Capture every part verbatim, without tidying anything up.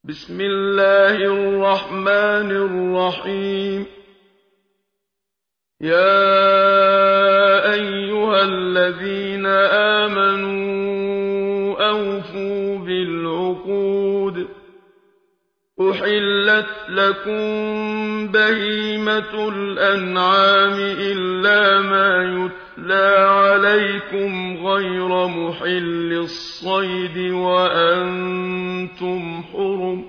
بسم الله الرحمن الرحيم. يا أيها الذين آمنوا أوفوا بالعقود. أحلت لكم بهيمة الأنعام إلا ما يتلى عليكم غير محل الصيد وأنتم حرم.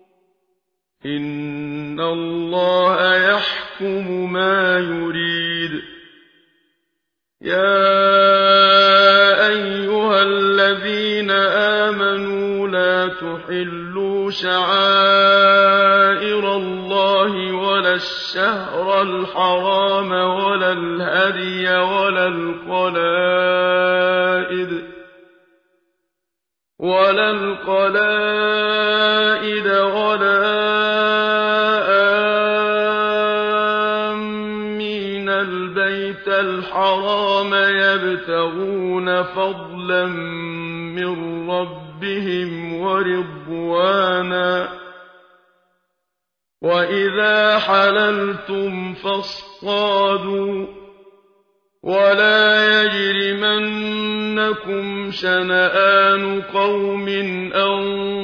إن الله يحكم ما يريد. يا أيها الذين آمنوا لا تحلوا شعائر الله ولا الشهر الحرام ولا الهدي ولا القلائد ولا القلائد ولا آمين البيت الحرام يبتغون فضلا من ربهم ورضوانا. وإذا حللتم فاصطادوا ولا يجرمنكم شنآن قوم أن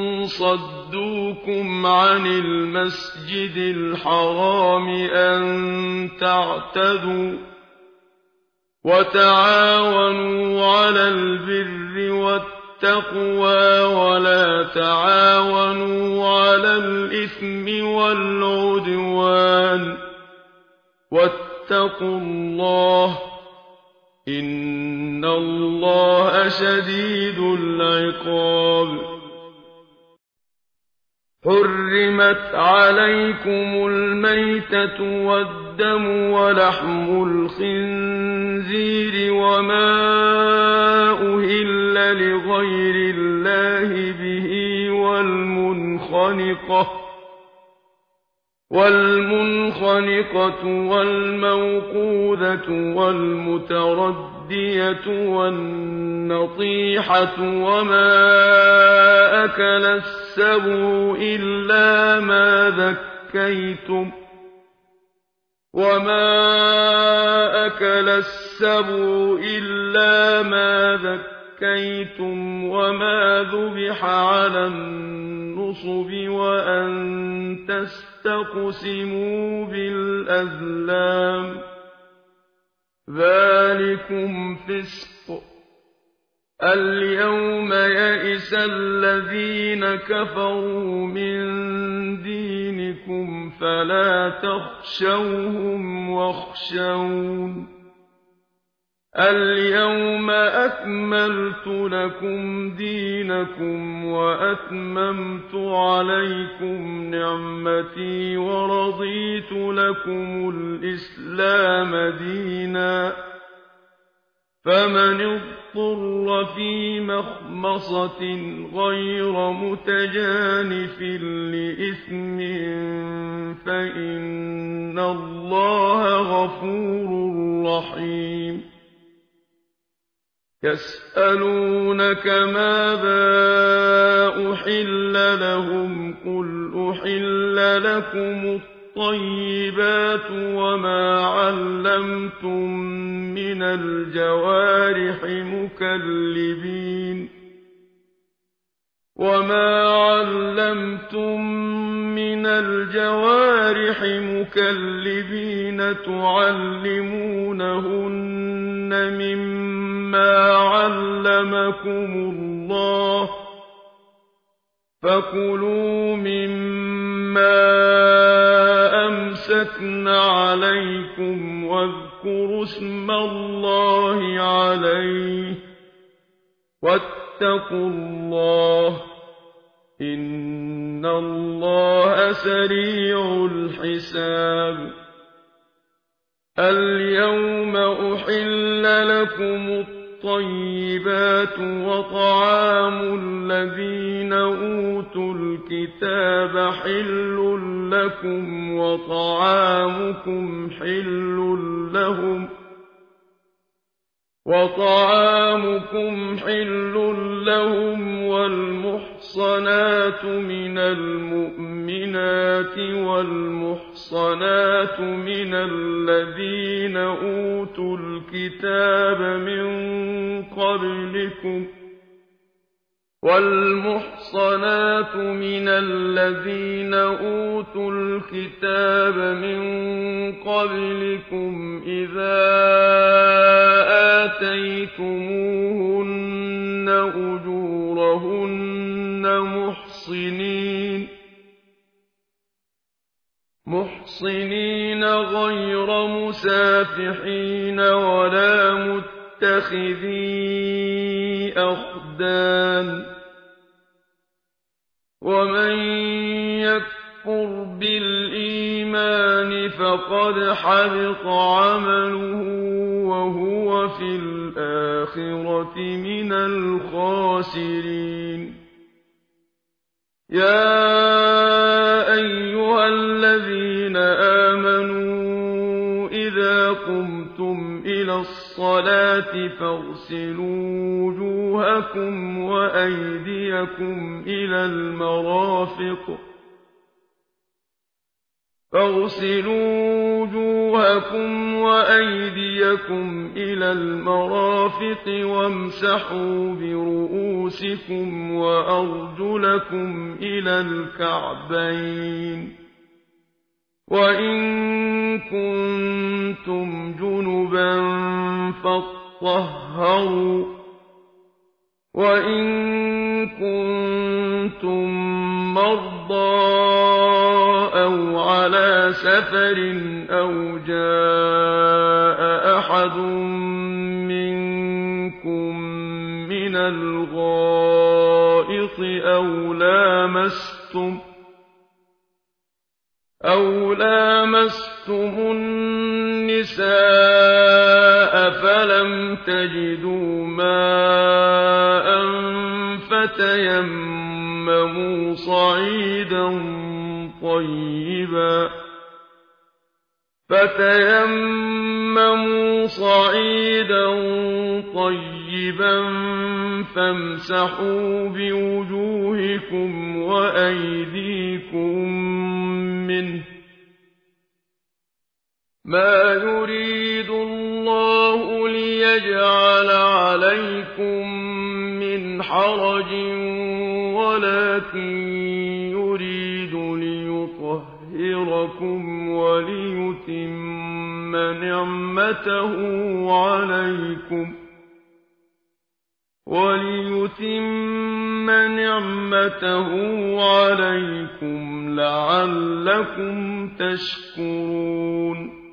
صدوكم عن المسجد الحرام أن تعتدوا. وتعاونوا على البر والتقوى ولا تعاونوا على الإثم والعدوان. واتقوا الله إن الله شديد العقاب. حرمت عليكم الميتة والدم ولحم الخنزير وما أهل لغير الله به والمنخنقة والمنخنقة والموقوذة والمتردية والنطيحة وما أكل السبع إلا ما ذكيتم وما أكل السبع إلا ما ذكيتم وما ذبح على النصب وأن تستقسموا بالأزلام. ذلكم فسق. اليوم يئس الذين كفروا من دينكم فلا تخشوهم واخشون. اليوم أكملت لكم دينكم وأتممت عليكم نعمتي ورضيت لكم الإسلام دينا. فمن اضطر في مخمصة غير متجانف لإثم فإن الله غفور رحيم. يسألونك ماذا أحل لهم قل أحل لكم الطيبات وما علمتم من الجوارح مكلبين وما علمتم من الجوارح مكلبين تعلمونهن مما علمكم الله. فكلوا مما أمسكن عليكم واذكروا اسم الله عليه واتقوا الله إن الله سريع الحساب. اليوم أحل لكم الطيبات وطعام الذين أوتوا الكتاب حل لكم وطعامكم حل لهم وطعامكم حل لهم والمحصنات من المؤمنات والمحصنات من الذين أوتوا الكتاب من قبلكم والمحصنات من الذين أوتوا الكتاب من قبلكم إذا آتيتموهن أجورهن محصنين محصنين غير مسافحين ولا متخذي أخدان ومن يكفر بالإيمان فقد حبط عمله وهو في الآخرة من الخاسرين يا أيها الذين آمنوا إذا قمتم إلى الصلاة فاغسلوا وجوهكم وأيديكم إلى المرافق فاغسلوا وجوهكم وأيديكم إلى المرافق وامسحوا برؤوسكم وأرجلكم إلى الكعبين وإن كنتم جنبا فاطهروا وإن كنتم مرضى أو على سفر أو جاء أحد منكم من الغائط أو لامستم أو لامستم النساء فلم تجدوا ماء فتيمموا صعيدا طيبا فتيمموا صعيدا طيبا فامسحوا بوجوهكم وأيديكم منه ما يريد الله ليجعل عليكم من حرج ولكن يريد ليطهركم وليتم نعمته عليكم وليتم نعمته عليكم لعلكم تشكرون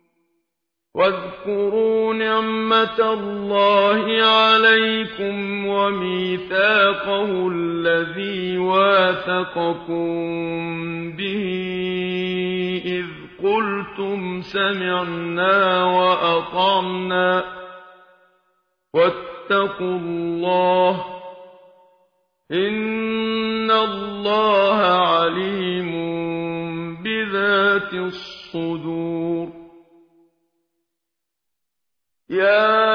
واذكروا نعمة الله عليكم وميثاقه الذي واثقكم به إذ قلتم سمعنا وأطعنا واتقوا الله إن الله عليم بذات الصدور يا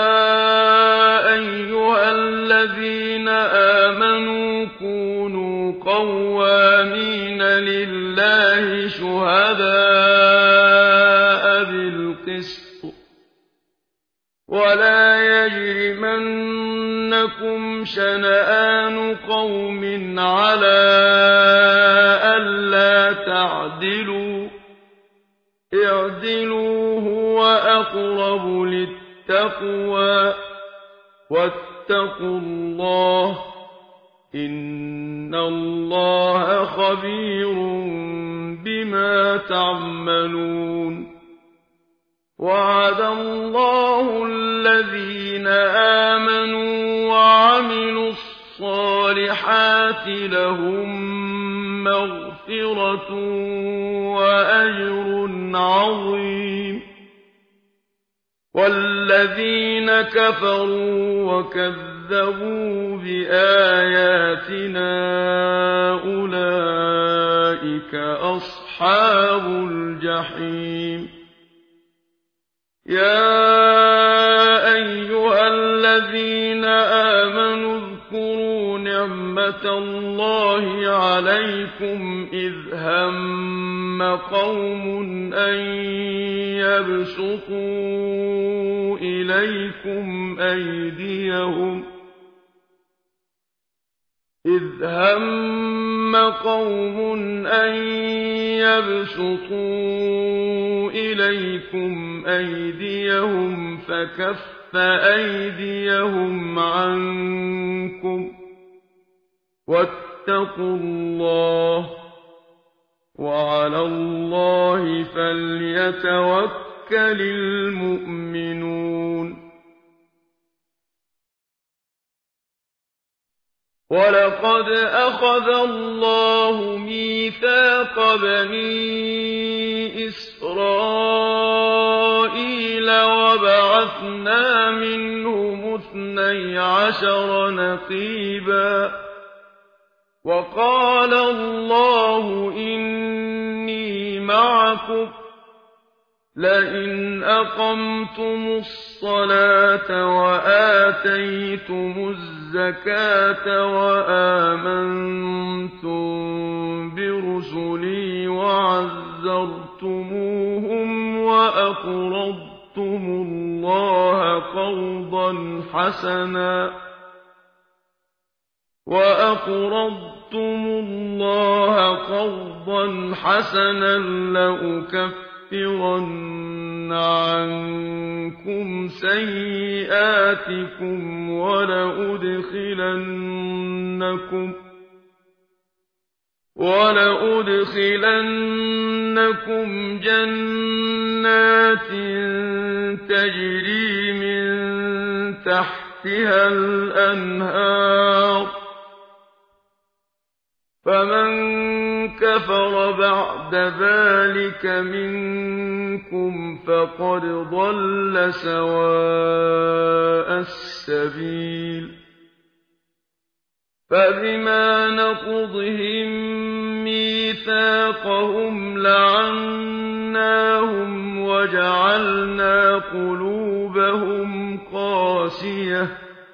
أيها الذين آمنوا كونوا قوامين لله شهداء بالقسط ولا يجرمنكم شنآن قوم على ألا تعدلوا اعدلوا هو أقرب للتقوى واتقوا الله إن الله خبير بما تعملون وعد الله الذين آمنوا وعملوا الصالحات لهم مغفرة وأجر عظيم والذين كفروا وكذبوا بآياتنا أولئك أصحاب الجحيم يا أيها اللَّهِ عَلَيْكُمْ إِذْ هَمَّ قَوْمٌ أَن يَبْسُطُوا إِلَيْكُمْ أَيْدِيَهُمْ إِذْ هَمَّ قَوْمٌ أَن يَبْسُطُوا إِلَيْكُمْ أَيْدِيَهُمْ فَكَفَّ أَيْدِيَهُمْ عَنكُمْ ۖ وَاتَّقُوا اللَّهَ ۚ وَعَلَى اللَّهِ فَلْيَتَوَكَّلِ الْمُؤْمِنُونَ. وَلَقَدْ أَخَذَ اللَّهُ مِيثَاقَ بَنِي إِسْرَائِيلَ وَبَعَثْنَا مِنْهُمُ اثْنَيْ عَشَرَ نَقِيبًا ۖ وَقَالَ اللَّهُ إِنِّي مَعَكُمْ ۖ لَئِنْ أَقَمْتُمُ الصَّلَاةَ وَآتَيْتُمُ الزَّكَاةَ وَآمَنتُم بِرُسُلِي وَعَزَّرْتُمُوهُمْ وَأَقْرَضْتُمُ اللَّهَ قَرْضًا حَسَنًا وَأَقْرَضْتُمُ اللَّهَ قَرْضًا حَسَنًا لَّأُكَفِّرَنَّ عَنكُمْ سَيِّئَاتِكُمْ وَلَأُدْخِلَنَّكُمْ وَلَأُدْخِلَنَّكُمْ جَنَّاتٍ تَجْرِي مِن تَحْتِهَا الْأَنْهَارُ ۚ فَمَن كَفَرَ بَعْدَ ذَٰلِكَ مِنكُمْ فَقَدْ ضَلَّ سَوَاءَ السَّبِيلِ. فَبِمَا نَقْضِهِم مِّيثَاقَهُمْ لَعَنَّاهُمْ وَجَعَلْنَا قُلُوبَهُمْ قَاسِيَةً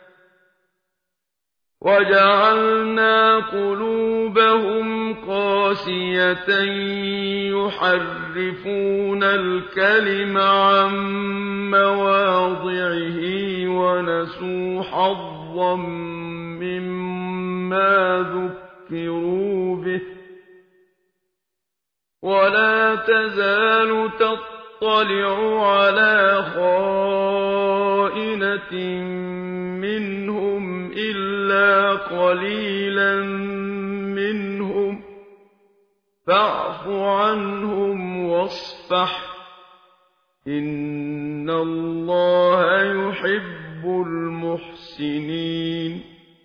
وَجَعَلْنَا قُلُوبَهُمْ قَاسِيَةً يُحَرِّفُونَ الْكَلِمَ عَن مَّوَاضِعِهِ وَنَسُوا حَظًّا مِّمَّا ذُكِّرُوا بِهِ ۚ وَلَا تَزَالُ تَطَّلِعُ عَلَىٰ خَائِنَةٍ مِّنْهُمْ إِلَّا قَلِيلًا مِّنْهُمْ ۖ فَاعْفُ عَنْهُمْ وَاصْفَحْ ۚ إِنَّ اللَّهَ يُحِبُّ الْمُحْسِنِينَ.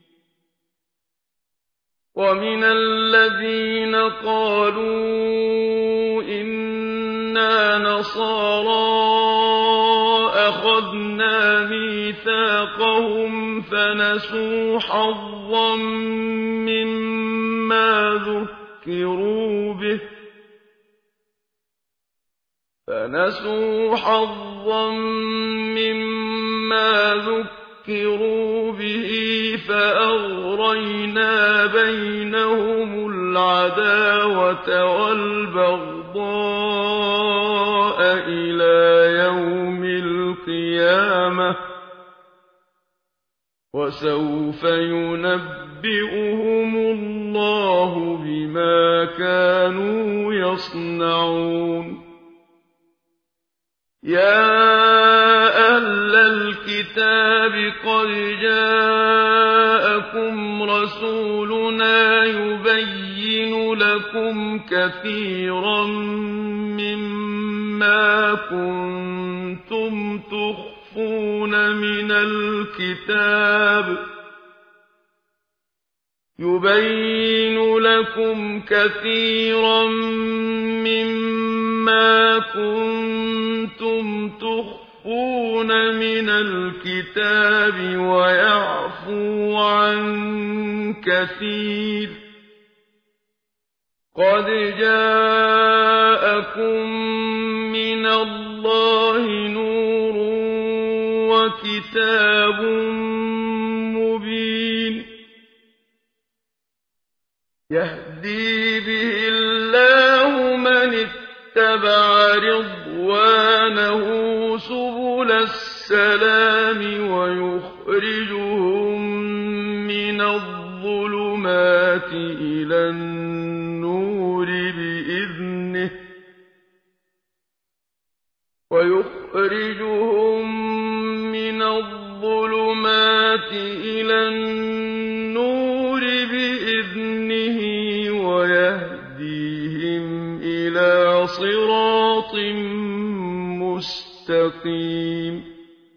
وَمِنَ الَّذِينَ قَالُوا إِنَّا نَصَارَىٰ أَخَذْنَا مِيثَاقَهُمْ فَنَسُوا حَظًّا مِّمَّا ذُكِّرُوا بِهِ فَنَسُوا حَظًّا مِّمَّا ذُكِّرُوا بِهِ فَأَغْرَيْنَا بَيْنَهُمُ الْعَدَاوَةَ وَالْبَغْضَاءَ إِلَىٰ يَوْمِ الْقِيَامَةِ ۚ وَسَوْفَ يُنَبِّئُهُمُ اللَّهُ بِمَا كَانُوا يَصْنَعُونَ. يَا أَهْلَ الْكِتَابِ قَدْ جَاءَكُمْ رَسُولُنَا يُبَيِّنُ لَكُمْ كَثِيرًا مِّمَّا كُنتُمْ تُخْفُونَ مِنَ الْكِتَابِ يُبَيِّنُ لَكُمْ كَثِيرًا مِّمَّا كُنتُمْ تُخْفُونَ مِنَ الْكِتَابِ وَيَعْفُو عَن كَثِيرٍ ۚ قَدْ جَاءَكُم مِّنَ اللَّهِ نُورٌ وَكِتَابٌ مُّبِينٌ. يهدي به الله من اتبع رضوانه سبل السلام ويخرجهم من الظلمات إلى النور بإذنه ويخرجهم من الظلمات إلى النور بإذنه ويهديهم إلى صراط مستقيم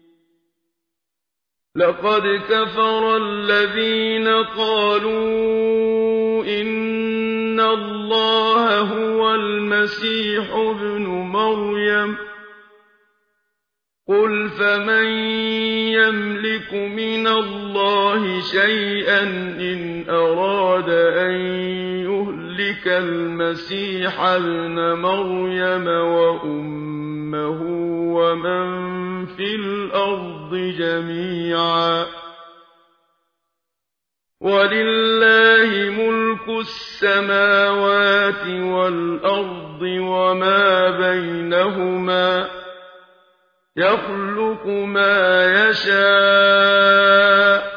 لقد كفر الذين قالوا إن الله هو المسيح ابن مريم قل فمن يملك من الله شيئا إن أراد أن يهلك المسيح ابن مريم وأمه ومن في الأرض جميعا ولله ملك السماوات والأرض وما بينهما يخلق ما يشاء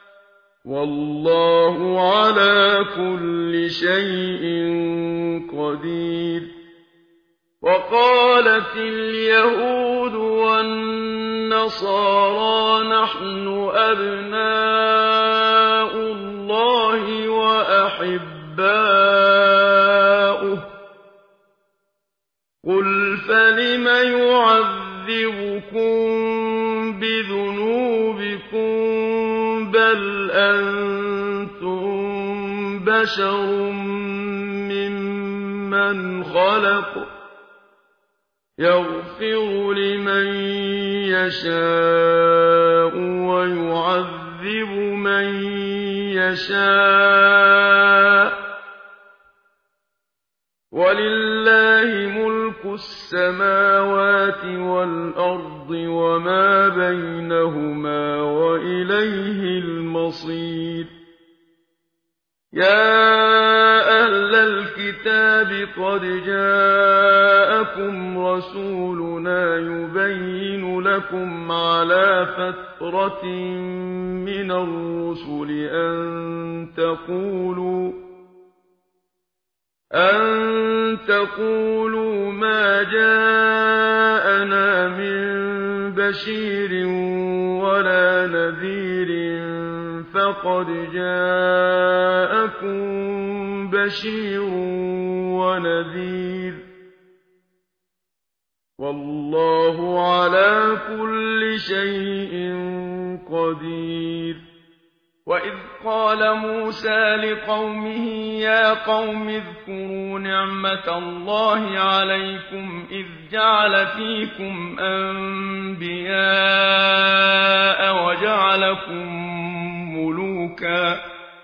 والله على كل شيء قدير وقالت اليهود والنصارى نحن أبناء الله وأحباؤه قل فلم يعذبكم بذنوبكم بل أنتم بشر ممن خلق يغفر لمن يشاء ويعذب من يشاء ولله ملك السماوات والأرض وما بينهما وإليه المصير يا أهل الكتاب قد جاءكم رسولنا يبين لكم على فترة من الرسل أن تقولوا أن تقولوا ما جاءنا من بشير ولا نذير فقد جاءكم بشير ونذير والله على كل شيء قدير وإذ قال موسى لقومه يا قوم اذكروا نعمة الله عليكم إذ جعل فيكم أنبياء وجعلكم ملوكا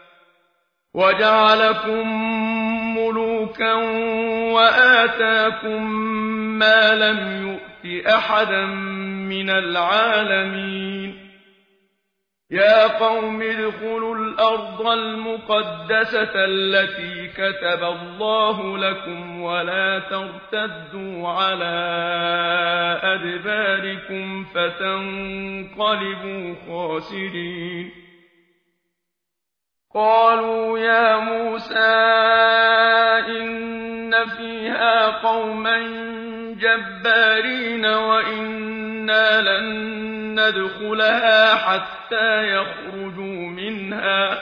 وجعلكم ملوكا وآتاكم ما لم يؤت أحدا من العالمين يا قوم ادخلوا الأرض المقدسة التي كتب الله لكم ولا ترتدوا على أدباركم فتنقلبوا خاسرين قالوا يا موسى إن فيها قوما جبارين وإنا لن ندخلها حتى يخرجوا منها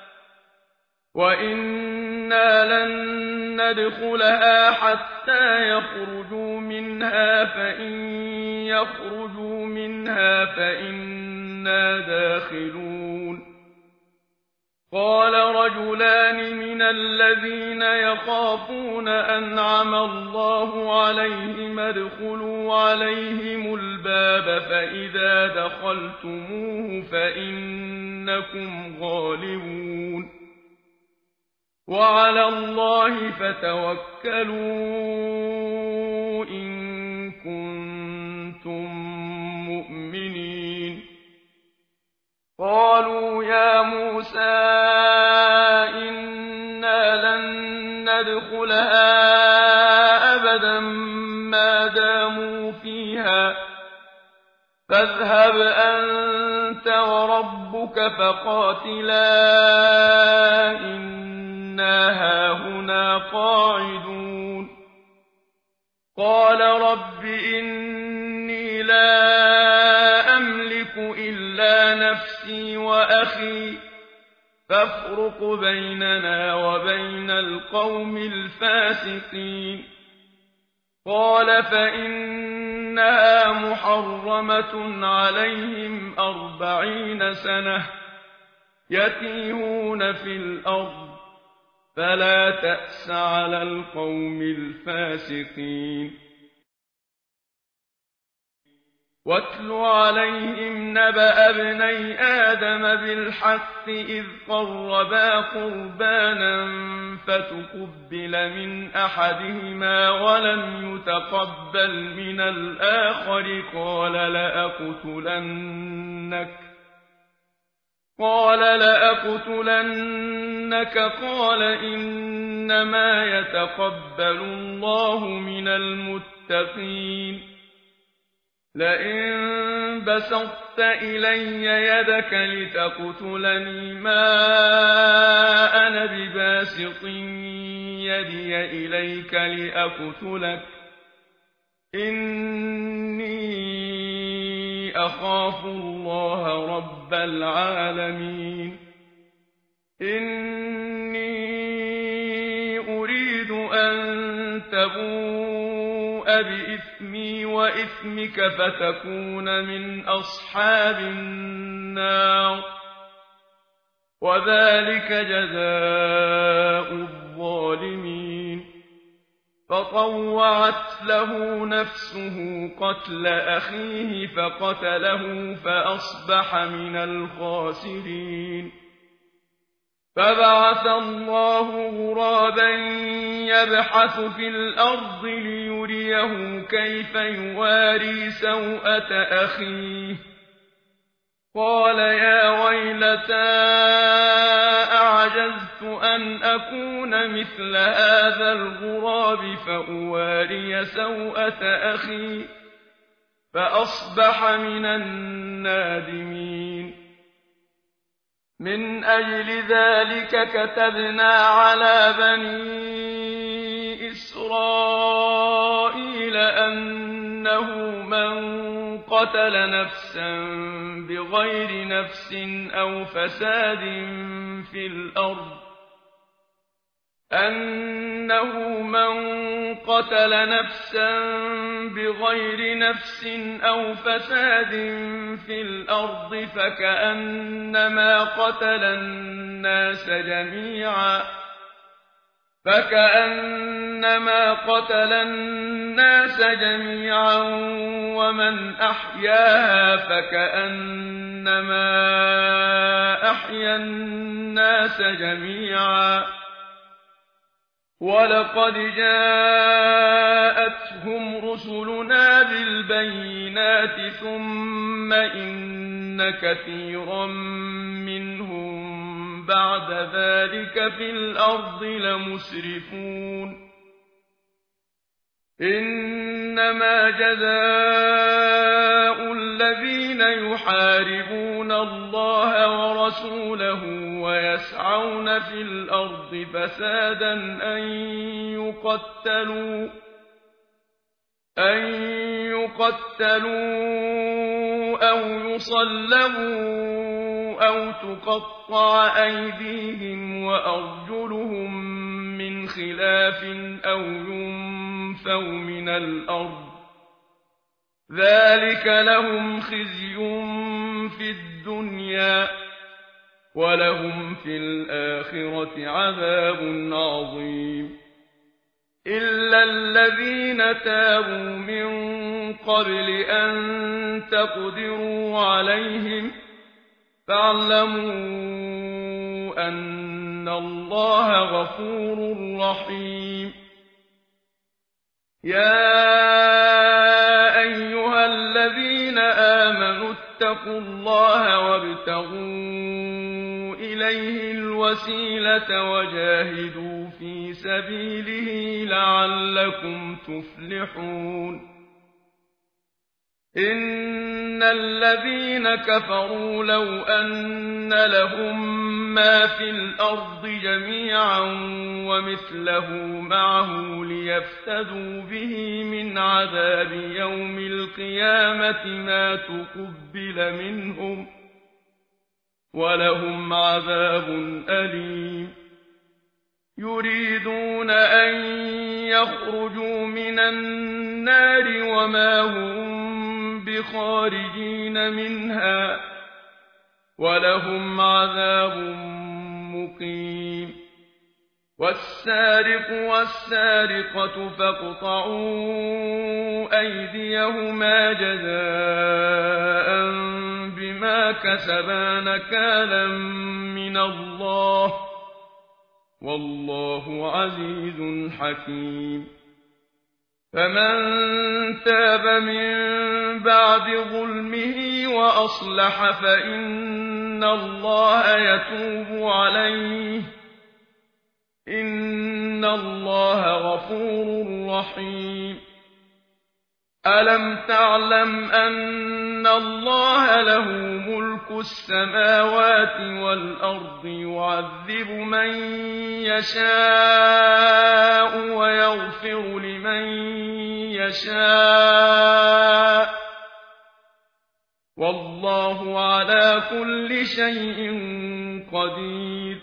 وإنا لن ندخلها حتى يخرجوا منها فإن يخرجوا منها فإنا داخلون قال رجلان من الذين يخافون أنعم الله عليهم ادخلوا عليهم الباب فإذا دخلتموه فإنكم غالبون وعلى الله فتوكلوا إن كنتم مؤمنين قالوا يا موسى إن إِنَّا لَن نَّدْخُلَهَا أَبَدًا مَّا دَامُوا فِيهَا فَاذْهَبْ أَنتَ وَرَبُّكَ فَقَاتِلَا إِنَّا هَاهُنَا قَاعِدُونَ قَالَ رَبِّ إِنِّي لَا أَمْلِكُ إِلَّا نَفْسِي وَأَخِي فَافْرُقْ بَيْنَنَا وَبَيْنَ الْقَوْمِ الْفَاسِقِينَ قَالَ فَإِنَّهَا مُحَرَّمَةٌ عَلَيْهِمْ أَرْبَعِينَ سَنَةً يَتِيهُونَ فِي الْأَرْضِ فَلَا تَأْسَ عَلَى الْقَوْمِ الْفَاسِقِينَ وَاتْلُ عَلَيْهِمْ نَبَأَ ابْنَيْ آدَمَ بِالْحَقِّ إِذْ قَرَّبَا قُرْبَانًا فَتُقُبِّلَ مِنْ أَحَدِهِمَا وَلَمْ يُتَقَبَّلْ مِنَ الْآخَرِ قَالَ لَأَقْتُلَنَّكَ قَالَ لَأَقْتُلَنَّكَ قَالَ إِنَّمَا يَتَقَبَّلُ اللَّهُ مِنَ الْمُتَّقِينَ لئن بسطت إلي يدك لتقتلني ما أنا بباسط يدي إليك لأقتلك إني أخاف الله رب العالمين إني أريد أن تبوء بإثمي وإثمك فتكون من أصحاب النار وذلك جزاء الظالمين فطوعت له نفسه قتل أخيه فقتله فأصبح من الخاسرين فبعث الله غرابا يبحث في الأرض ليريه كيف يواري سوءة أخيه قال يا ويلتى أعجزت أن أكون مثل هذا الغراب فأواري سوءة أخي فأصبح من النادمين من أجل ذلك كتبنا على بني إسرائيل أنه من قتل نفسا بغير نفس أو فساد في الأرض أنه من قتل نفسا بغير نفس أو فساد في الأرض فكأنما قتل الناس جميعا فكأنما قتل الناس جميعا ومن أحياها فكأنما أحيا الناس جميعا ولقد جاءتهم رسلنا بالبينات ثم إن كثيرا منهم بعد ذلك في الأرض لمسرفون إنما جزاء الذين يحاربون الله ورسوله ويسعون في الأرض فسادا أن يقتلوا أن يقتلوا أو يصلبوا أو تقطع أيديهم وأرجلهم من خلاف أو ينفوا من الأرض ذلك لهم خزي في الدنيا ولهم في الآخرة عذاب عظيم إلا الذين تابوا من قبل أن تقدروا عليهم فاعلموا أن الله غفور رحيم يا أيها الذين آمنوا اتقوا الله وابتغوا إليه الوسيلة وجاهدوا في سبيله لعلكم تفلحون إن الذين كفروا لو أن لهم ما في الأرض جميعا ومثله معه ليفتدوا به من عذاب يوم القيامة ما تقبل منهم ولهم عذاب أليم يريدون أن يخرجوا من النار وما هم بخارجين منها ولهم عذاب مقيم والسارق والسارقة فاقطعوا أيديهما جزاء بما كسبا نكالا من الله والله عزيز حكيم فمن تاب من بعد ظلمه وأصلح فإن الله يتوب عليه إن الله غفور رحيم ألم تعلم أن الله له ملك السماوات والأرض يعذب من يشاء ويغفر لمن يشاء والله على كل شيء قدير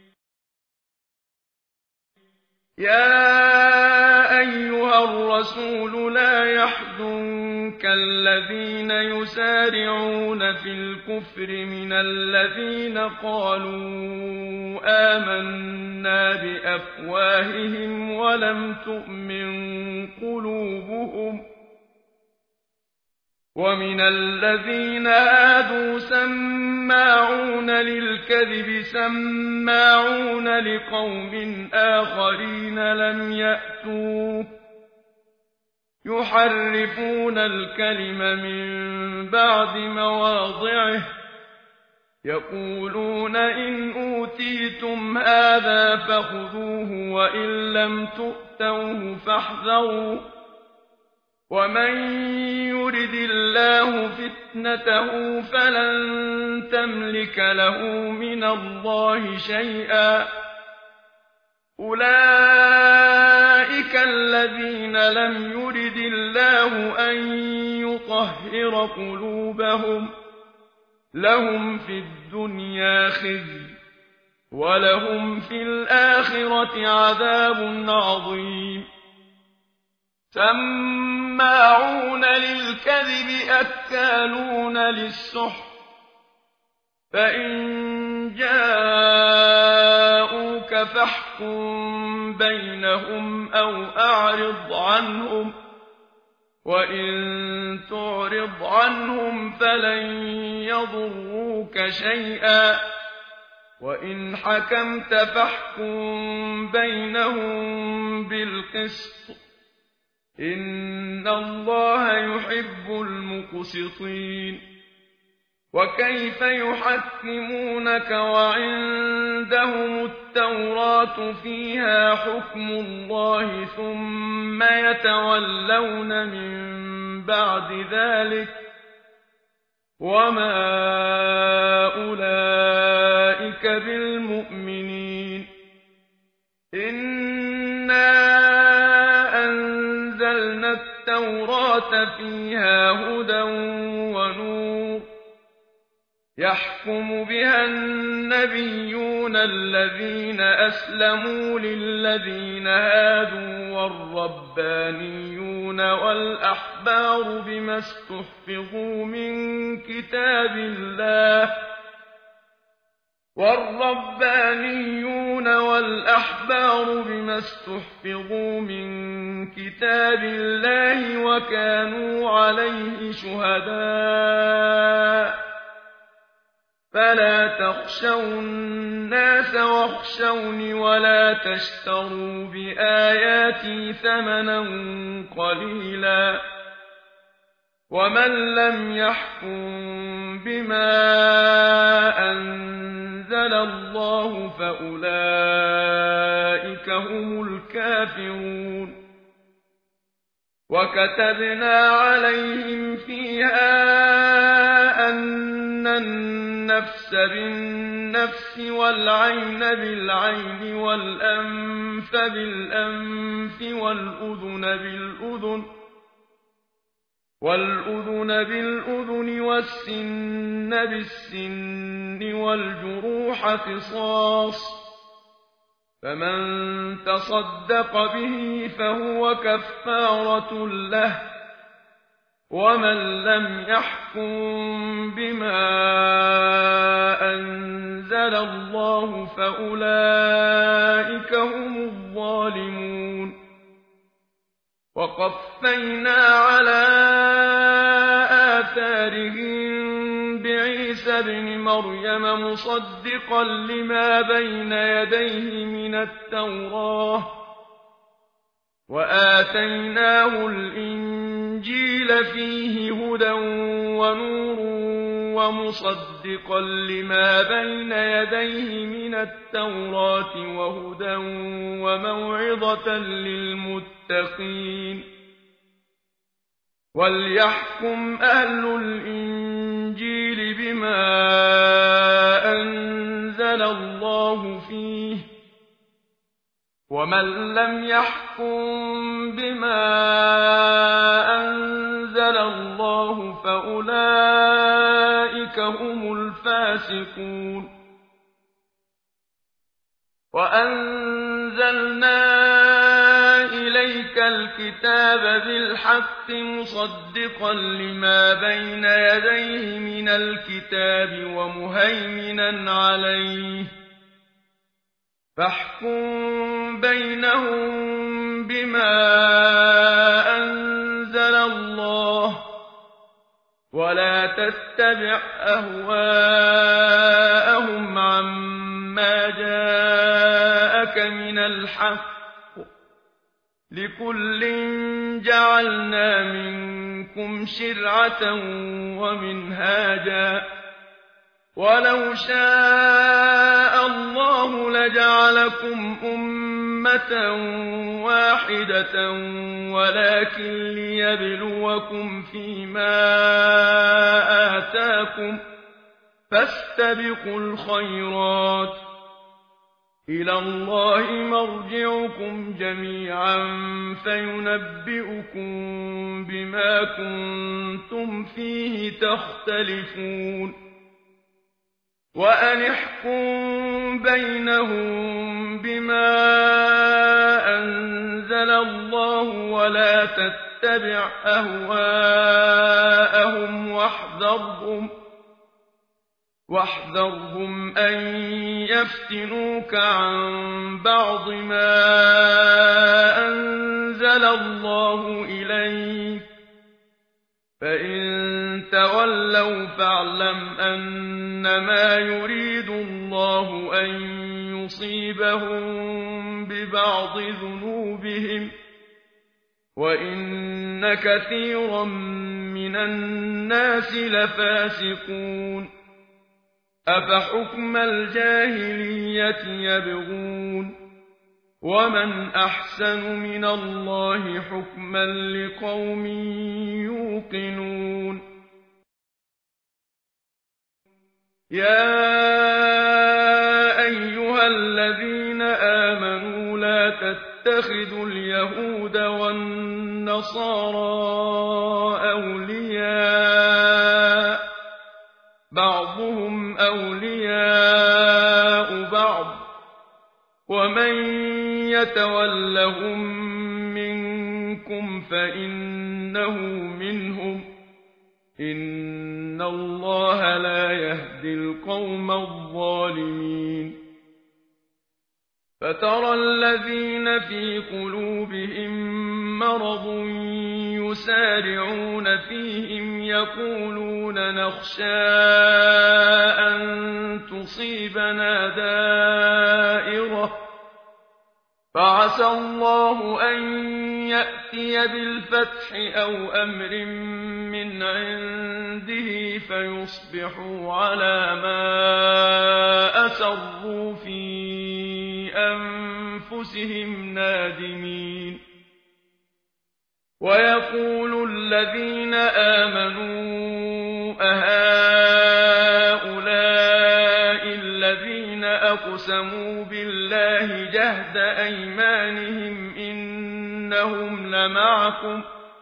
يا أيها الرسول لا يحزنك الذين يسارعون في الكفر من الذين قالوا آمنا بأفواههم ولم تؤمن قلوبهم ومن الذين هادوا سماعون للكذب سماعون لقوم آخرين لم يأتوك يحرفون الكلم من بعد مواضعه يقولون إن أوتيتم هذا فخذوه وإن لم تؤتوه فاحذروا ومن يرد الله فتنته فلن تملك له من الله شيئا أولئك الذين لم يرد الله أن يطهر قلوبهم لهم في الدنيا خزي ولهم في الآخرة عذاب عظيم سماعون للكذب أكالون للسحت فإن جاءوك فاحكم بينهم أو أعرض عنهم وإن تعرض عنهم فلن يضروك شيئا وإن حكمت فاحكم بينهم بالقسط إن الله يحب المقسطين وكيف يحكمونك وعندهم التوراة فيها حكم الله ثم يتولون من بعد ذلك وما أولئك بالمؤمنين إنا أنزلنا التوراة فيها هدى ونور يحكم بها النبيون الذين أسلموا للذين هادوا والربانيون والأحبار بما استحفظوا من كتاب الله والربانيون والأحبار بما استحفظوا من كتاب الله وكانوا عليه شهداء فلا تخشوا الناس واخشوني ولا تشتروا بآياتي ثمنا قليلا ومن لم يحكم بما أنزل أنزل الله فأولئك هم الكافرون وكتبنا عليهم فيها أن النفس بالنفس والعين بالعين والأنف بالأنف والأذن بالأذن والأذن بالأذن والسن بالسن والجروح قصاص فمن تصدق به فهو كفارة له ومن لم يحكم بما أنزل الله فأولئك هم الظالمون وقفينا على آثارهم بعيسى ابن مريم مصدقا لما بين يديه من التوراة وآتيناه الإنجيل فيه هدى ونور ومصدقا لما بين يديه من التوراة وهدى وموعظة للمتقين وليحكم أهل الإنجيل بما أنزل الله فيه ومن لم يحكم بما أنزل الله فأولئك هم الفاسقون وأنزلنا إليك الكتاب بالحق مصدقا لما بين يديه من الكتاب ومهيمنا عليه فاحكم بينهم بما أنزل الله ولا تتبع أهواءهم عما جاءك من الحق لكل جعلنا منكم شرعة ومنهاجا ولو شاء الله لجعلكم أمة واحدة ولكن ليبلوكم فيما آتاكم فاستبقوا الخيرات إلى الله مرجعكم جميعا فينبئكم بما كنتم فيه تختلفون وأن احكم بينهم بما أنزل الله ولا تتبع أهواءهم واحذرهم واحذرهم أن يفتنوك عن بعض ما أنزل الله إليك فإن تولوا فاعلم أنما يريد الله أن يصيبهم ببعض ذنوبهم وإن كثيرا من الناس لفاسقون أفحكم الجاهلية يبغون ومن أحسن من الله حكما لقوم يوقنون يا أيها الذين آمنوا لا تتخذوا اليهود والنصارى أولياء بعضهم أولياء بعض ومن يتولهم منكم فإنه منهم إن الله لا يهدي القوم الظالمين فترى الذين في قلوبهم مرض يسارعون فيهم يقولون نخشى أن تصيبنا دائرة فعسى الله أن يأتي بالفتح أو أمر من عنده فيصبحوا على ما أسروا في أنفسهم نادمين ويقول الذين آمنوا أهؤلاء الذين أقسموا بالله جهد أيمانهم إنهم لمعكم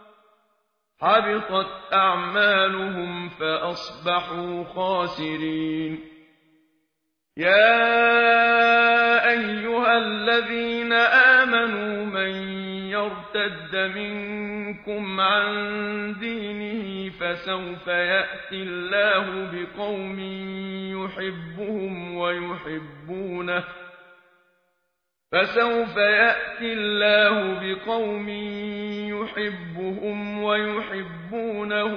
حبطت أعمالهم فأصبحوا خاسرين يا أيها الذين آمنوا من يرتد منكم عن دينه فسوف يأتي الله بقوم يحبهم ويحبونه فسوف يأتي الله بقوم يحبهم ويحبونه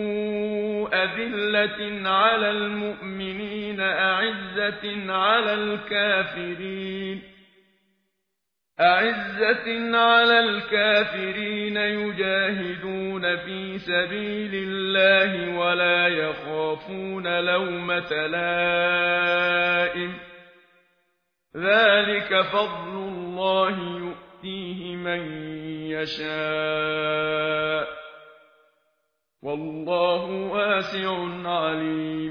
أذلة على المؤمنين أعزة على الكافرين أعزة على الكافرين يجاهدون في سبيل الله ولا يخافون لومة لائم ذلك فضل الله يؤتيه من يشاء والله واسع عليم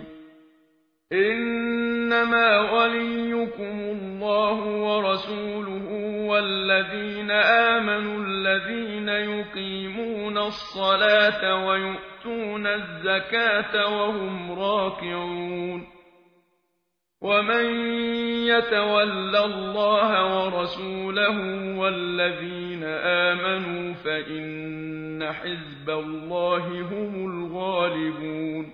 إنما وليكم الله ورسوله والذين آمنوا الذين يقيمون الصلاة ويؤتون الزكاة وهم راكعون ومن يتول الله ورسوله والذين آمنوا فإن حزب الله هم الغالبون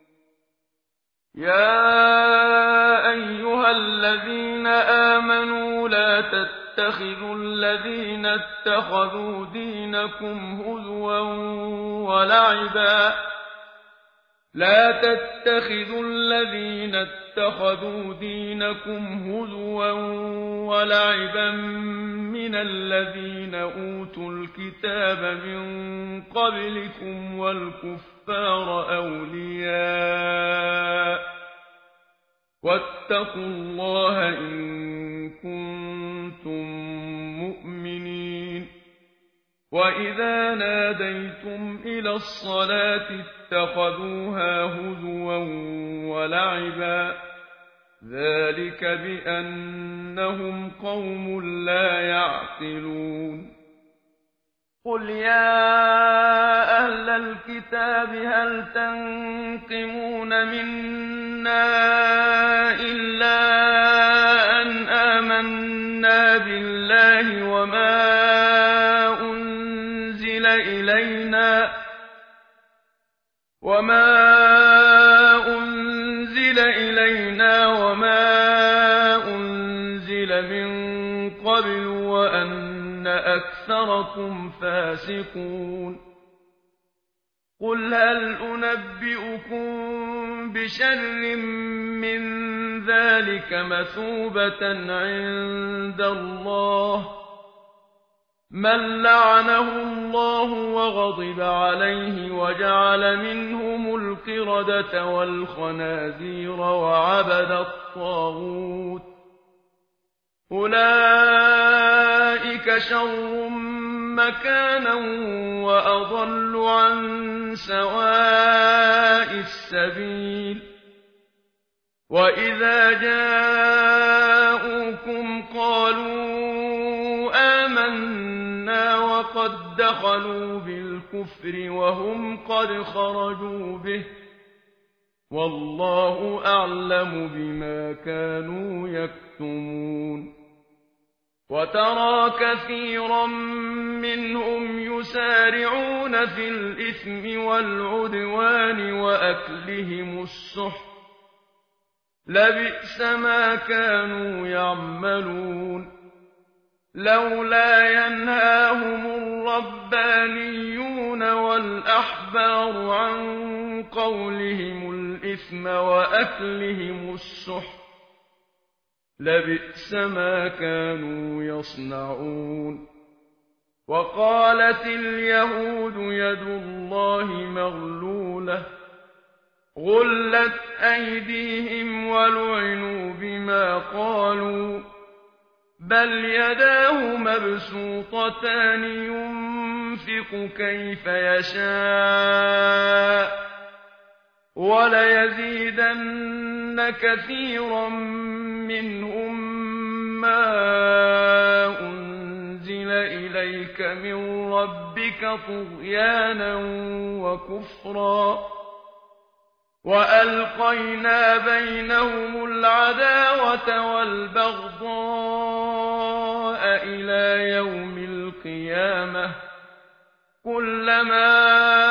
يا أيها الذين آمنوا لا تتخذوا الذين اتخذوا دينكم هزوا ولعبا لا تتخذوا الذين اتخذوا دينكم هزوا ولعبا من الذين أوتوا الكتاب من قبلكم والكفار أولياء واتقوا الله إن كنتم مؤمنين وإذا ناديتم إلى الصلاة اتخذوها هزوا ولعبا ذلك بأنهم قوم لا يعقلون قل يا أهل الكتاب هل تنقمون منا إلا أن آمنا بالله وما أنزل إلينا وما أنزل إلينا وما أنزل من قبل وأن أكثركم فاسقون قل هل أنبئكم بشر من ذلك مثوبة عند الله من لعنه الله وغضب عليه وجعل منهم القردة والخنازير وعبد الطاغوت أولئك شر مكانا وأضل عن سواء السبيل وإذا جاءوكم قالوا آمنا وقد دخلوا بالكفر وهم قد خرجوا به والله أعلم بما كانوا يكتمون وترى كثيرا منهم يسارعون في الإثم والعدوان وأكلهم السحت لبئس ما كانوا يعملون لولا ينهاهم الربانيون والأحبار عن قولهم الإثم وأكلهم السحت لبئس ما كانوا يصنعون وقالت اليهود يد الله مغلولة غلت أيديهم ولعنوا بما قالوا بل يداه مبسوطتان ينفق كيف يشاء وليزيدن كثيرا منهم ما أنزل إليك من ربك طغيانا وكفرا وألقينا بينهم العداوة والبغضاء إلى يوم القيامة كلما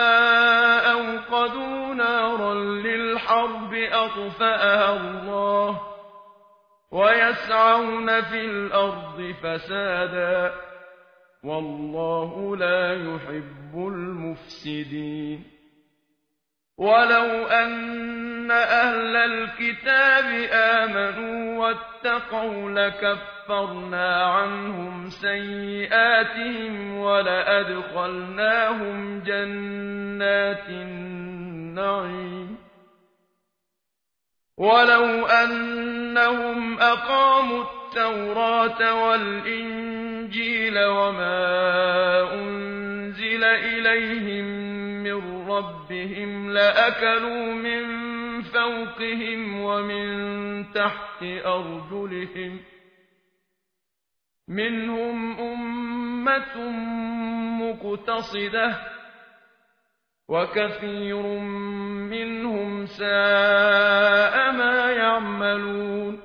أوقدوا نارا للحرب أطفأها الله ويسعون في الأرض فسادا والله لا يحب المفسدين ولو أن أهل الكتاب آمنوا واتقوا لكفرنا عنهم سيئاتهم ولأدخلناهم جنات النعيم ولو أنهم أقاموا التوراة والإنجيل وما أنزل إليهم من ربهم لأكلوا من فوقهم ومن تحت أرجلهم منهم أمة مقتصدة وكثير منهم ساء ما يعملون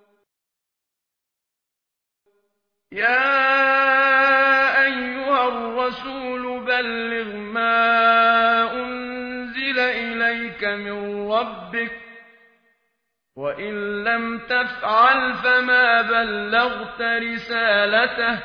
يا أيها الرسول بلغ ما أنزل إليك من ربك وإن لم تفعل فما بلغت رسالته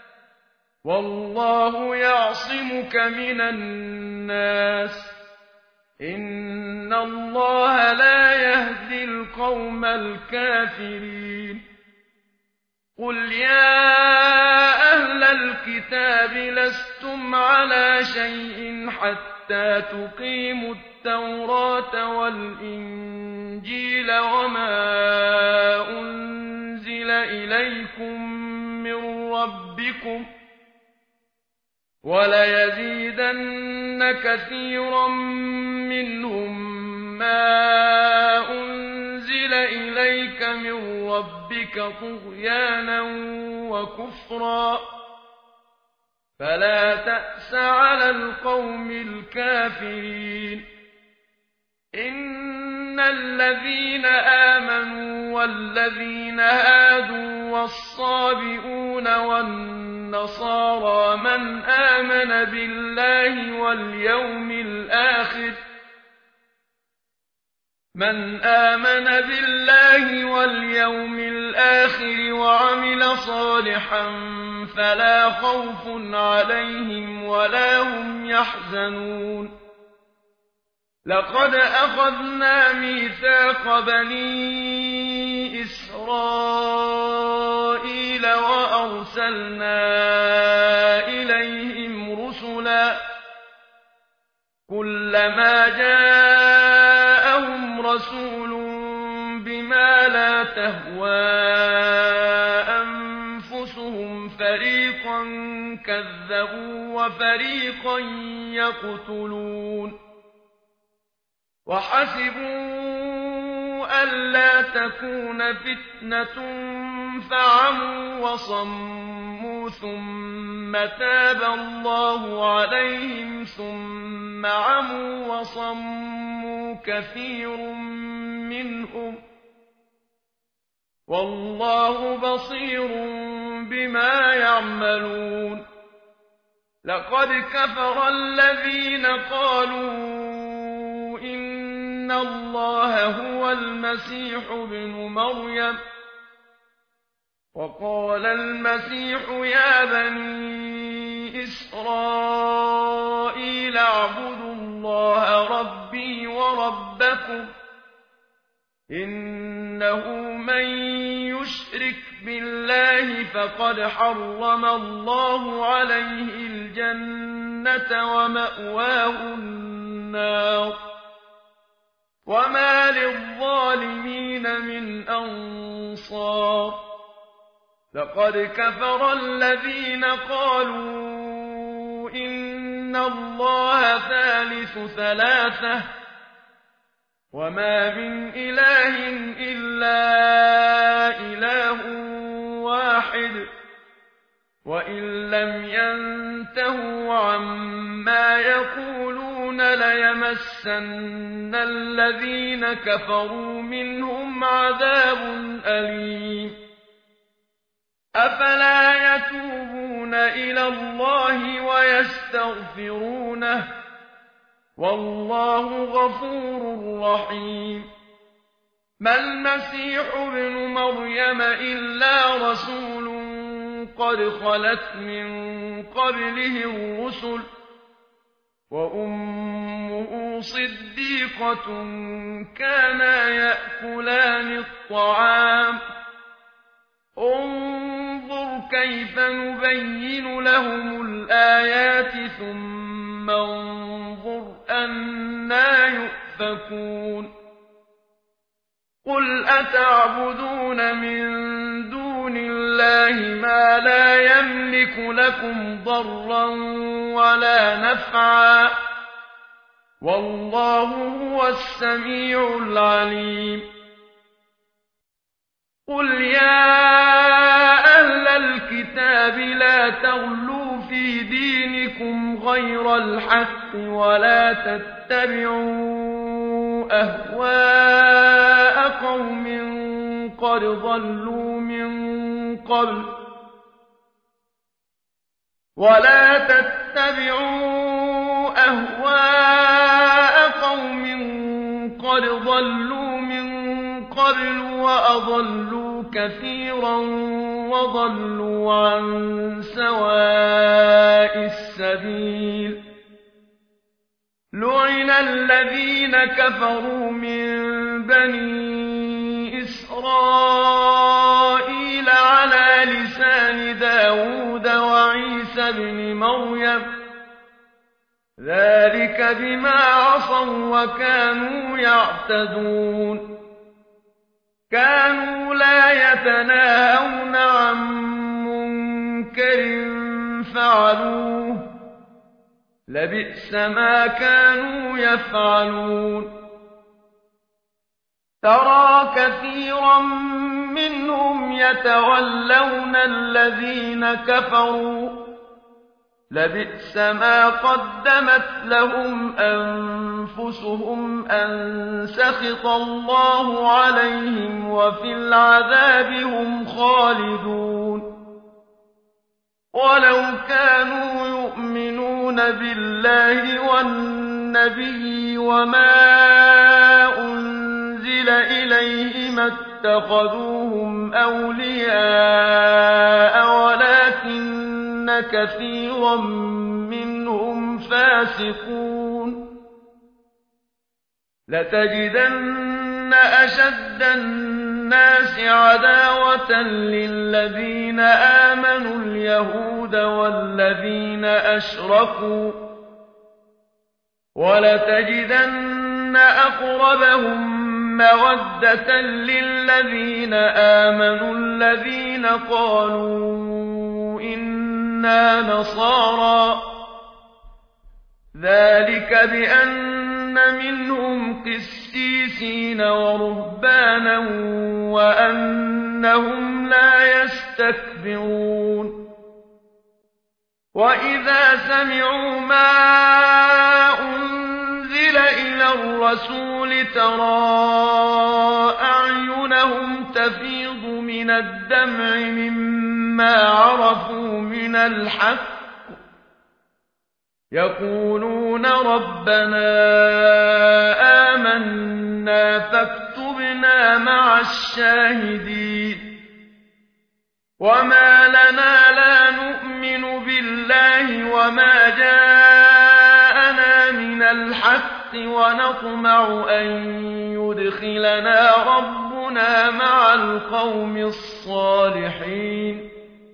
والله يعصمك من الناس إن الله لا يهدي القوم الكافرين قل يا أهل الكتاب لستم على شيء حتى تقيموا التوراة والإنجيل وما أنزل إليكم من ربكم وليزيدن كثيرا منهم ما أنزل إليك من ربك طغيانا وكفرا فلا تأس على القوم الكافرين إن الذين آمنوا والذين هادوا والصابئون والنصارى من آمن بالله واليوم الآخر من آمن بالله واليوم الآخر وعمل صالحا فلا خوف عليهم ولا هم يحزنون لقد أخذنا ميثاق بني إسرائيل وأرسلنا إليهم رسلا كلما جاءهم رسول بما لا تهوى أنفسهم فريقا كذبوا وفريقا يقتلون وحسبوا ألا تكون فتنة فعموا وصموا ثم تاب الله عليهم ثم عموا وصموا كثير منهم والله بصير بما يعملون لقد كفر الذين قالوا إن الله هو المسيح ابن مريم وقال المسيح يا بني إسرائيل اعبدوا الله ربي وربكم إنه من يشرك يشرك بالله فقد حرم الله عليه الجنة ومأواه النار وما للظالمين من أنصار لقد كفر الذين قالوا إن الله ثالث ثلاثة وما من إله إلا إله واحد وإن لم ينتهوا عما يقولون ليمسن الذين كفروا منهم عذاب أليم أفلا يتوبون إلى الله ويستغفرونه والله غفور رحيم ما المسيح ابن مريم إلا رسول قد خلت من قبله الرسل وأمه صديقة كانا يأكلان الطعام انظر كيف نبين لهم الآيات ثم انظر أنى يؤفكون قل أتعبدون من دون الله ما لا يملك لكم ضرا ولا نفعا والله هو السميع العليم قل يا أهل الكتاب لا تغلوا في دينكم غير الحق ولا تتبعوا أهواء قوم قد ضلوا من قبل ولا تتبعوا أهواء قوم قد ضلوا من قبل وأضلوا كثيرا وضلوا عن سواء السبيل لعن الذين كفروا من بني إسرائيل على لسان داود وعيسى بن مريم ذلك بما عصوا وكانوا يعتدون كانوا لا يتناهون عن منكر فعلوه لبئس ما كانوا يفعلون ترى كثيرا منهم يتولون الذين كفروا لبئس ما قدمت لهم أنفسهم أن سخط الله عليهم وفي العذاب هم خالدون ولو كانوا يؤمنون بالله والنبي وما أنزل إليه ما اتخذوهم أولياء ولكن كثيرا منهم فاسقون لتجدن أشد الناس عداوة للذين آمنوا اليهود والذين أشركوا ولتجدن أقربهم مودة للذين آمنوا الذين قالوا إنا نصارى ذلك بأن منهم قسيسين ورهبانا وأنهم لا يستكبرون وإذا سمعوا ما أنزل إلى الرسول ترى أعينهم تفيض من الدمع مما عرفوا من الحق يقولون ربنا آمنا فاكتبنا مع الشاهدين وما لنا لا نؤمن بالله وما جاءنا من الحق ونطمع أن يدخلنا ربنا ربنا مع القوم الصالحين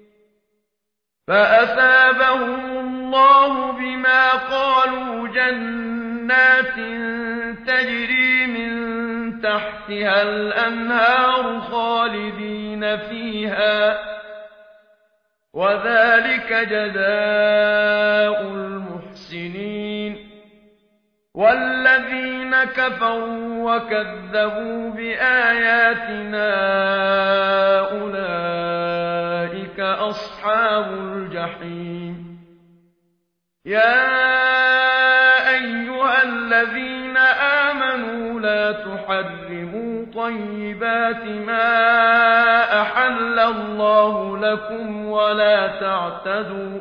فأثابهم الله بما قالوا جنات تجري من تحتها الأنهار خالدين فيها وذلك جزاء المحسنين والذين كفروا وكذبوا بآياتنا أولئك أصحاب الجحيم يا أيها الذين آمنوا لا تحرموا طيبات ما أحل الله لكم ولا تعتدوا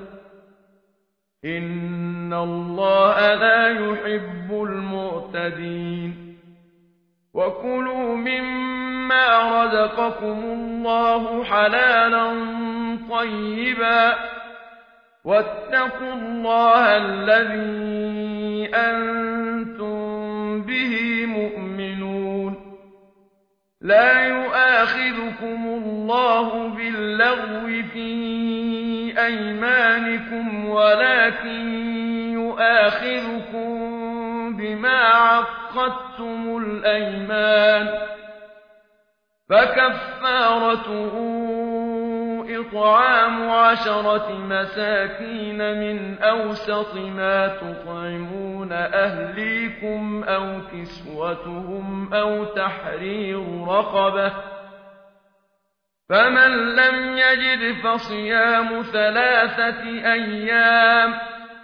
إن الله لا يحب المعتدين وكلوا مما رزقكم الله حلالا طيبا واتقوا الله الذي أنتم به مؤمنون لا يؤاخذكم الله باللغو في أيمانكم ولكن يؤاخذكم بما عقدتم الأيمان فكفارته إطعام عشرة مساكين من أوسط ما تطعمون أهليكم أو كسوتهم أو تحرير رقبة فمن لم يجد فصيام ثلاثة أيام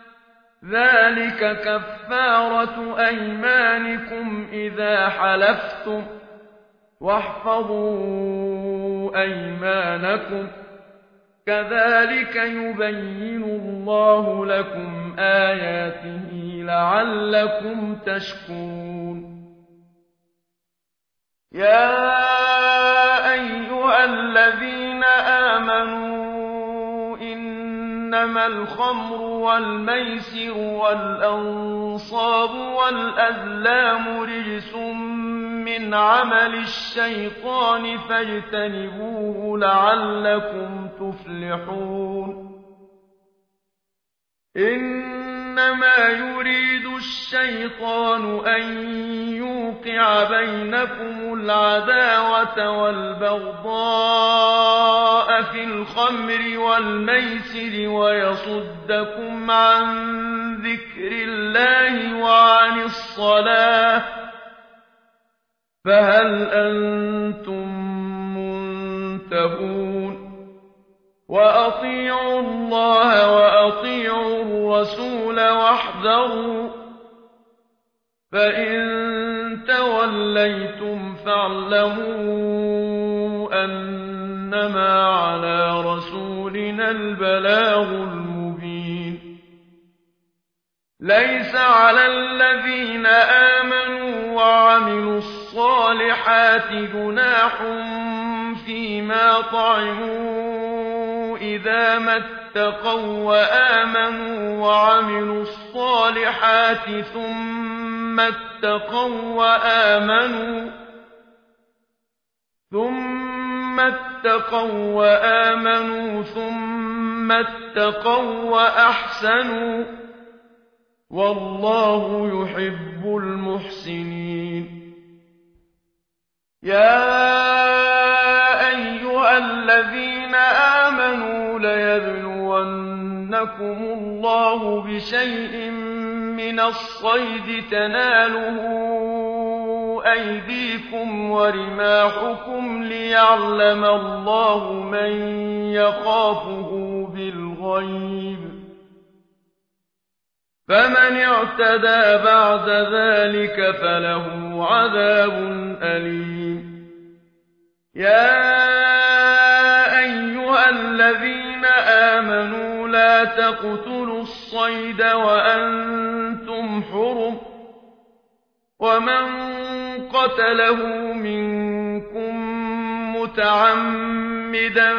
ذلك كفارة أيمانكم إذا حلفتم واحفظوا أيمانكم كذلك يبين الله لكم آياته لعلكم تشكرون يا أيها الذين آمنوا إنما الخمر والميسر والأنصاب والأزلام رجس من عمل الشيطان فاجتنبوه لعلكم تفلحون إنما يريد الشيطان أن يوقع بينكم العداوة والبغضاء في الخمر والميسر ويصدكم عن ذكر الله وعن الصلاة فهل أنتم منتهون وأطيعوا الله وأطيعوا الرسول واحذروا فإن توليتم فاعلموا أنما على رسولنا البلاغ المبين ليس على الذين آمنوا وعملوا الصالحات جناح فيما طعموا إذا ما اتقوا وآمنوا وعملوا الصالحات ثم اتقوا وآمنوا ثم اتقوا وآمنوا ثم اتقوا وأحسنوا والله يحب المحسنين يا أيها الذين آمنوا ليبلونكم الله بشيء من الصيد تناله أيديكم ورماحكم ليعلم الله من يخافه بالغيب فمن اعتدى بعد ذلك فله عذاب أليم يا أيها الذين آمنوا لا تقتلوا الصيد وأنتم حرم ومن قتله منكم متعمدا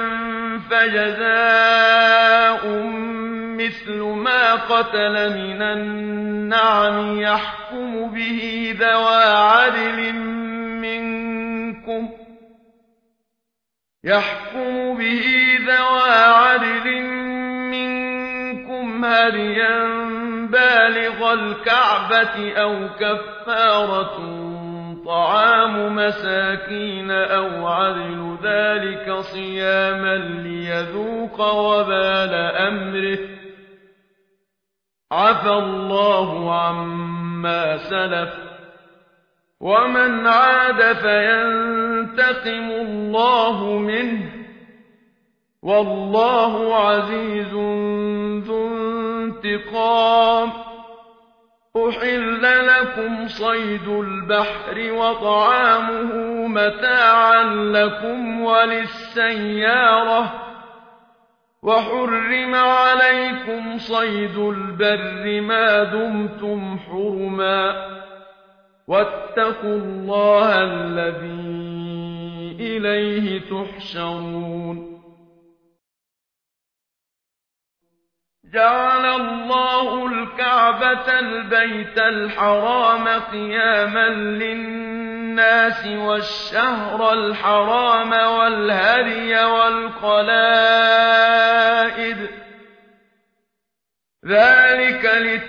فجزاء مثل ما قتل من النعم يحكم به ذوى عدل منكم يحكم به ذوى عدل منكم هديا بالغ الكعبة أو كفارة طعام مساكين أو عدل ذلك صياما ليذوق وبال أمره عفى الله عما سلف ومن عاد فينتقم الله منه والله عزيز ذو انتقام. أحل لكم صيد البحر وطعامه متاعا لكم وللسيارة وحرم عليكم صيد البر ما دمتم حرما واتقوا الله الذي إليه تحشرون. جعل الله الكعبة البيت الحرام قياما للناس والشهر الحرام والهدي والقلائد ذلك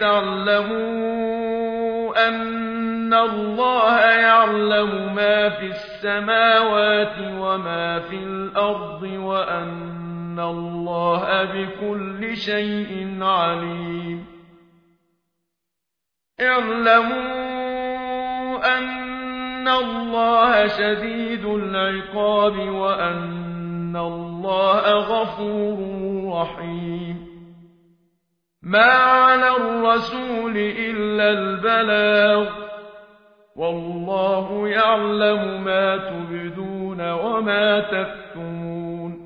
لتعلموا أن الله يعلم ما في السماوات وما في الأرض وأن إن الله بكل شيء عليم. اعلموا أن الله شديد العقاب وأن الله غفور رحيم. ما على الرسول إلا البلاغ والله يعلم ما تبدون وما تكتمون.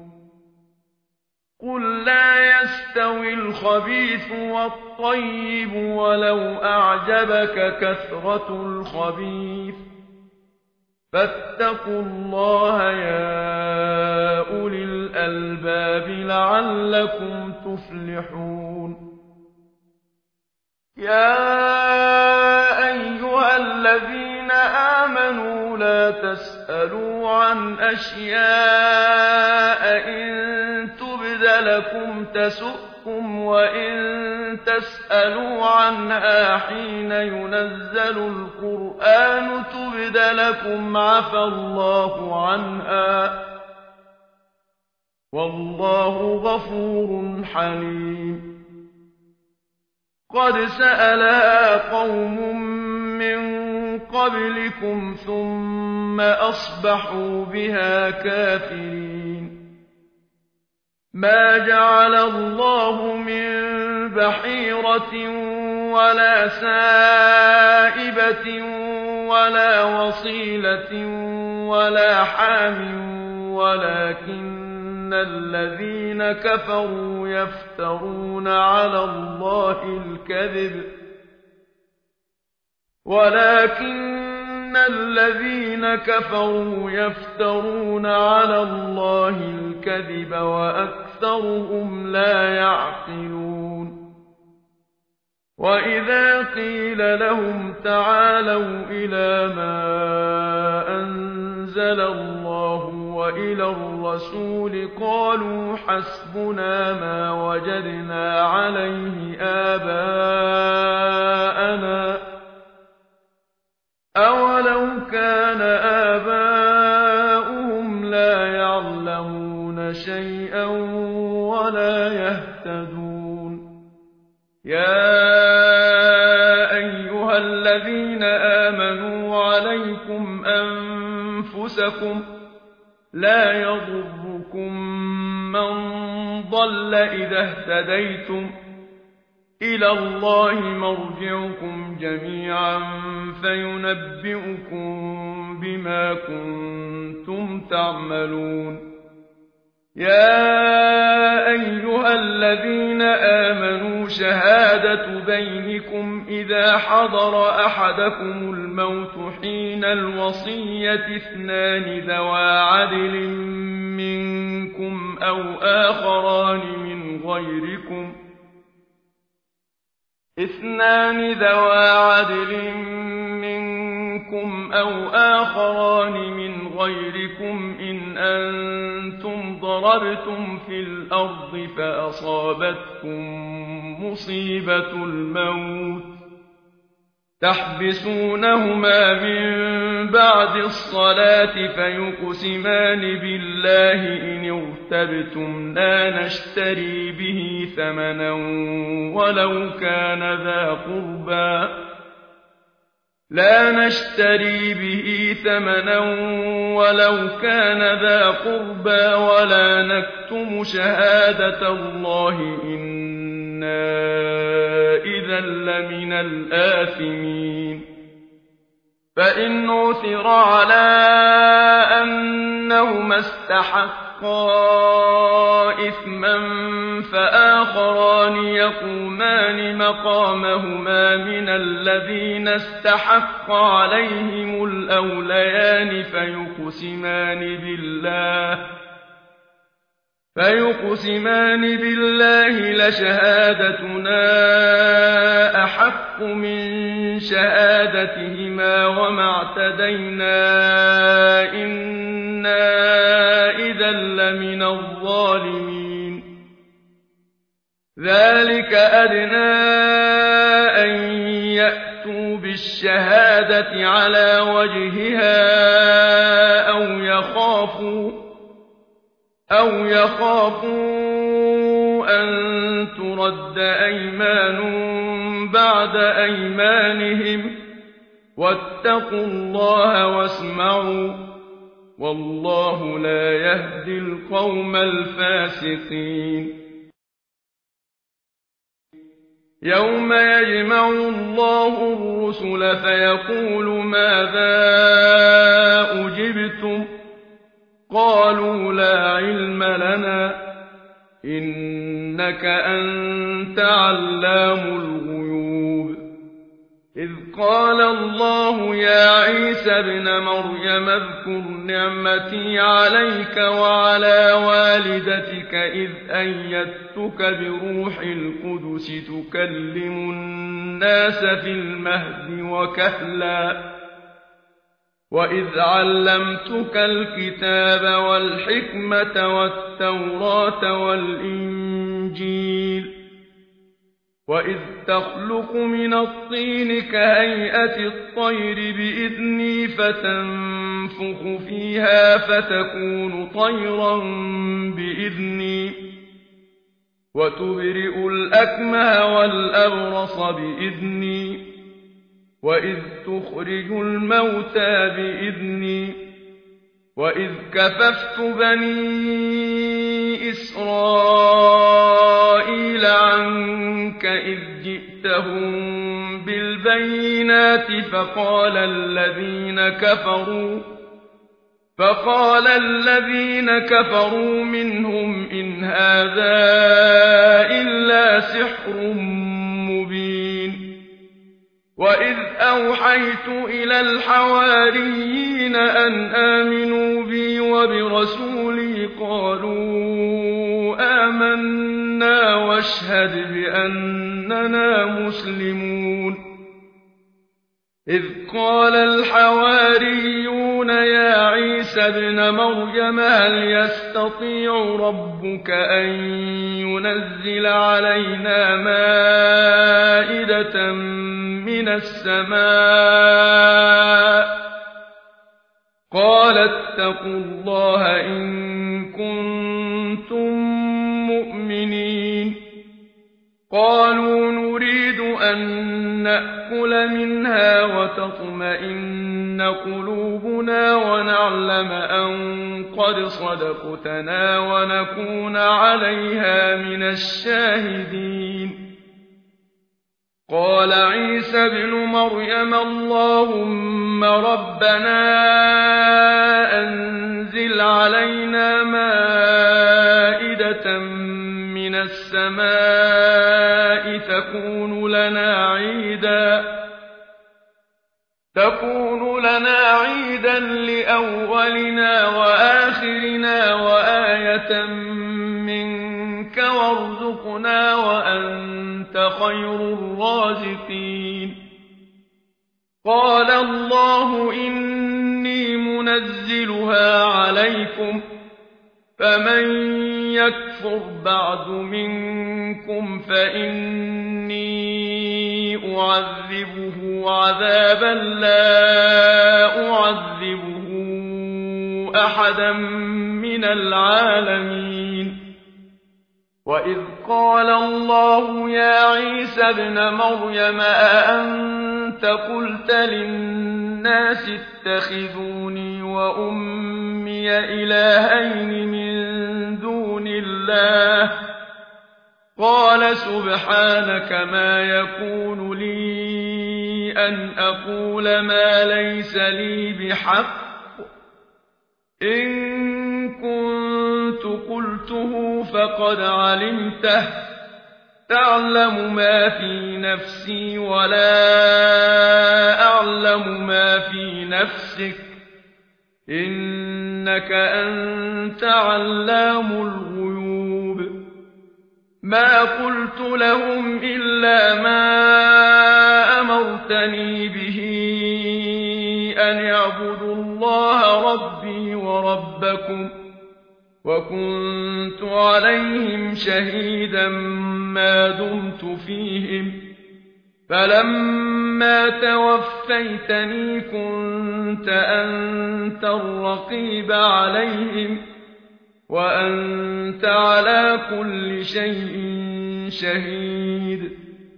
قل لا يستوي الخبيث والطيب ولو أعجبك كثرة الخبيث فاتقوا الله يا أولي الألباب لعلكم تفلحون. يا أيها الذين آمنوا لا تسألوا عن أشياء إن لكم تسؤكم وإن تسألوا عنها حين ينزل القرآن تبد لكم عفى الله عنها والله غفور حليم. قد سألها قوم من قبلكم ثم أصبحوا بها كافرين. ما جعل الله من بحيرة ولا سائبة ولا وصيلة ولا حام ولكن الذين كفروا يفترون على الله الكذب ولكن الذين كفروا يفترون على الله الكذب وأكثرهم لا يعقلون. وإذا قيل لهم تعالوا إلى ما أنزل الله وإلى الرسول قالوا حسبنا ما وجدنا عليه آباءنا أولو كان آباؤهم لا يعلمون شيئا ولا يهتدون. يا أيها الذين آمنوا عليكم أنفسكم لا يضركم من ضل إذا اهتديتم إلى الله مرجعكم جميعا فينبئكم بما كنتم تعملون. يا أيها الذين آمنوا شهادة بينكم إذا حضر أحدكم الموت حين الوصية اثنان ذوى عدل منكم أو آخران من غيركم اثنان ذوى عدل منكم منكم أو آخران من غيركم إن أنتم ضربتم في الأرض فأصابتكم مصيبة الموت تحبسونهما من بعد الصلاة فيقسمان بالله إن ارتبتم لا نشتري به ثمنا ولو كان ذا قربى لا نشتري به ثمنا ولو كان ذا قربى ولا نكتم شهادة الله إنا إذا لمن الآثمين فإن عثر على أنهما استحقا إثما فآخران يقومان مقامهما من الذين استحق عليهم الأوليان فيقسمان بالله فيقسمان بالله لشهادتنا أحق من شهادتهما وما اعتدينا إنا إذا لمن الظالمين ذلك أدنى أن يأتوا بالشهادة على وجهها أو يخافوا أو يخافوا أن ترد أيمان بعد أيمانهم واتقوا الله واسمعوا والله لا يهدي القوم الفاسقين يوم يجمع الله الرسل فيقول ماذا أجبتم قالوا لا علم لنا إنك أنت علام الغيوب إذ قال الله يا عيسى ابن مريم اذكر نعمتي عليك وعلى والدتك إذ أيدتك بروح القدس تكلم الناس في المهد وكهلا وإذ علمتك الكتاب والحكمة والتوراة والإنجيل وإذ تخلق من الطين كهيئة الطير بإذني فتنفخ فيها فتكون طيرا بإذني وتبرئ الأكمه والأبرص بإذني وإذ تخرج الموتى بإذني وإذ كففت بني إسرائيل عنك إذ جئتهم بالبينات فقال الذين كفروا فقال الذين كفروا منهم إن هذا إلا سحر مبين وإذ أوحيت إلى الحواريين أن آمنوا بي وبرسولي قالوا آمنا واشهد بأننا مسلمون إذ قال الحواريون يا عيسى ابن مريم هل يستطيع ربك أن ينزل علينا مائدة من السماء قال اتقوا الله إن كنتم مؤمنين قالوا نريد أن نأكل منها وتطمئن قلوبنا ونعلم أن قد صدقتنا ونكون عليها من الشاهدين قال عيسى ابن مريم اللهم ربنا أنزل علينا مائدة من السماء تكون لنا عيدا تكون لنا عيدا لأولنا وآخرنا وآية منك وارزقنا وأنت خير الرازقين قال الله إني منزلها عليكم فمن يكفر بعد منكم فإني أعذبه عذابا لا أعذبه أحدا من العالمين وإذ قال الله يا عيسى ابن مريم أأنت قلت للناس اتخذوني وأمي إلهين من دون الله قال سبحانك ما يكون لي أن أقول ما ليس لي بحق إن كنت قلته فقد علمته تعلم ما في نفسي ولا أعلم ما في نفسك إنك أنت علام الغيوب ما قلت لهم إلا ما أمرتني به أن يعبدوا الله ربي وربكم وكنت عليهم شهيدا ما دمت فيهم فلما توفيتني كنت أنت الرقيب عليهم وأنت على كل شيء شهيد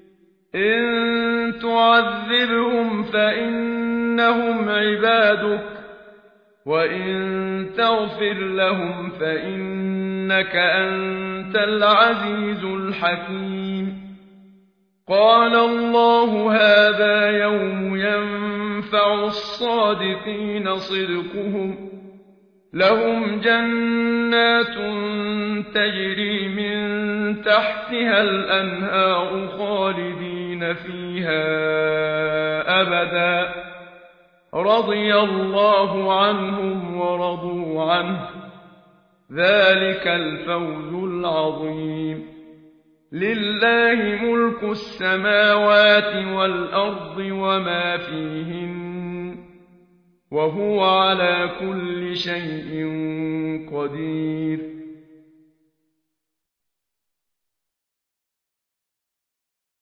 إن تعذبهم فإنهم عبادك وإن تغفر لهم فإنك أنت العزيز الحكيم قال الله هذا يوم ينفع الصادقين صدقهم لهم جنات تجري من تحتها الأنهار خالدين فيها أبدا رضي الله عنهم ورضوا عنه ذلك الفوز العظيم لله ملك السماوات والأرض وما فيهن وهو على كل شيء قدير